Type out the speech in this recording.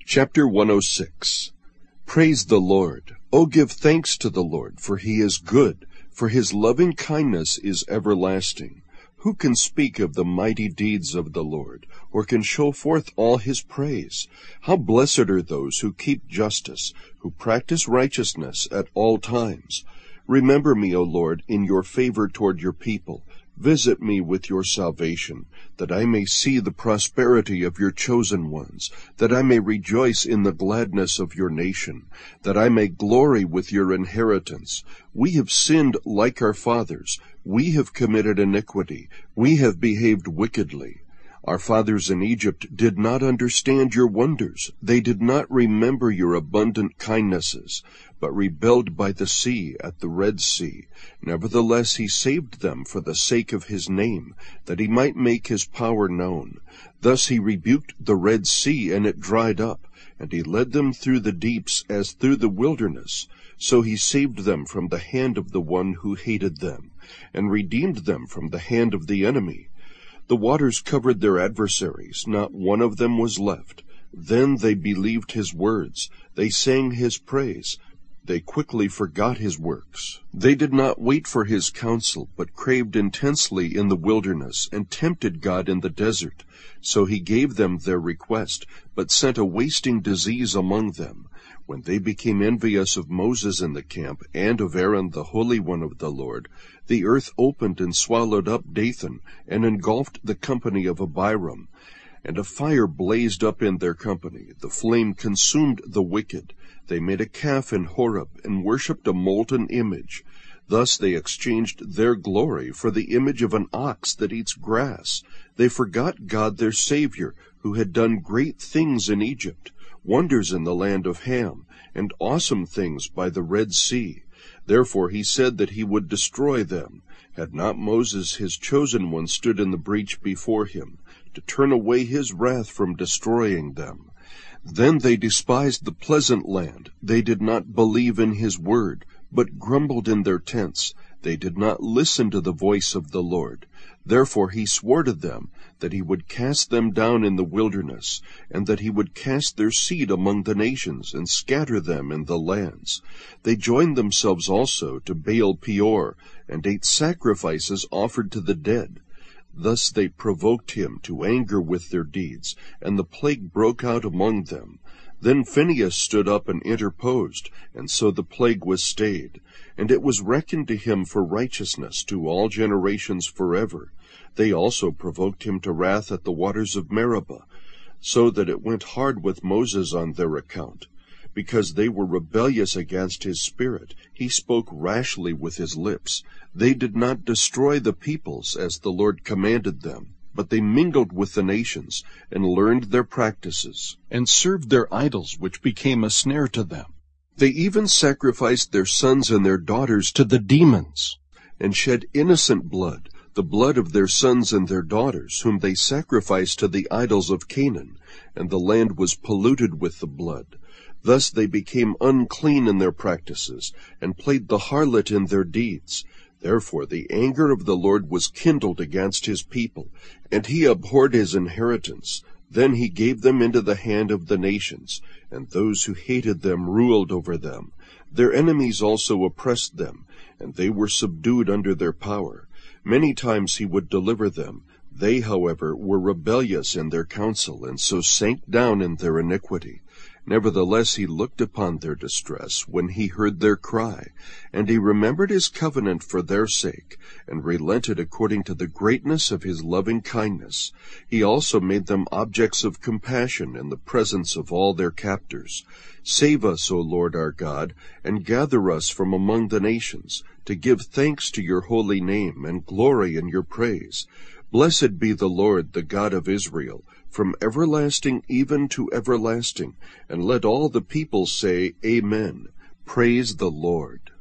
Chapter 106. Praise the Lord. O give thanks to the Lord, for he is good, for his loving kindness is everlasting. Who can speak of the mighty deeds of the Lord, or can show forth all his praise? How blessed are those who keep justice, who practice righteousness at all times. Remember me, O Lord, in your favor toward your people. Visit me with your salvation, that I may see the prosperity of your chosen ones, that I may rejoice in the gladness of your nation, that I may glory with your inheritance. We have sinned like our fathers. We have committed iniquity. We have behaved wickedly. Our fathers in Egypt did not understand your wonders. They did not remember your abundant kindnesses, but rebelled by the sea at the Red Sea. Nevertheless he saved them for the sake of his name, that he might make his power known. Thus he rebuked the Red Sea, and it dried up, and he led them through the deeps as through the wilderness. So he saved them from the hand of the one who hated them, and redeemed them from the hand of the enemy. The waters covered their adversaries, not one of them was left. Then they believed his words, they sang his praise. They quickly forgot his works. They did not wait for his counsel, but craved intensely in the wilderness, and tempted God in the desert. So he gave them their request, but sent a wasting disease among them. When they became envious of Moses in the camp, and of Aaron the Holy One of the Lord, the earth opened and swallowed up Dathan, and engulfed the company of Abiram. And a fire blazed up in their company. The flame consumed the wicked. They made a calf in Horeb, and worshipped a molten image. Thus they exchanged their glory for the image of an ox that eats grass. They forgot God their Savior, who had done great things in Egypt, wonders in the land of Ham, and awesome things by the Red Sea. Therefore he said that he would destroy them. Had not Moses his chosen one stood in the breach before him, to turn away his wrath from destroying them. Then they despised the pleasant land. They did not believe in his word, but grumbled in their tents. They did not listen to the voice of the Lord. Therefore he swore to them that he would cast them down in the wilderness, and that he would cast their seed among the nations, and scatter them in the lands. They joined themselves also to Baal Peor, and ate sacrifices offered to the dead. Thus they provoked him to anger with their deeds, and the plague broke out among them. Then Phinehas stood up and interposed, and so the plague was stayed. And it was reckoned to him for righteousness to all generations forever. They also provoked him to wrath at the waters of Meribah, so that it went hard with Moses on their account. Because they were rebellious against his spirit, he spoke rashly with his lips. They did not destroy the peoples as the Lord commanded them, but they mingled with the nations, and learned their practices, and served their idols, which became a snare to them. They even sacrificed their sons and their daughters to the demons, and shed innocent blood, the blood of their sons and their daughters, whom they sacrificed to the idols of Canaan, and the land was polluted with the blood. Thus they became unclean in their practices, and played the harlot in their deeds. Therefore the anger of the Lord was kindled against his people, and he abhorred his inheritance. Then he gave them into the hand of the nations, and those who hated them ruled over them. Their enemies also oppressed them, and they were subdued under their power. Many times he would deliver them. They, however, were rebellious in their counsel, and so sank down in their iniquity. Nevertheless he looked upon their distress when he heard their cry, and he remembered his covenant for their sake, and relented according to the greatness of his loving kindness. He also made them objects of compassion in the presence of all their captors. Save us, O Lord our God, and gather us from among the nations, to give thanks to your holy name, and glory in your praise. Blessed be the Lord, the God of Israel, from everlasting even to everlasting. And let all the people say, Amen. Praise the Lord.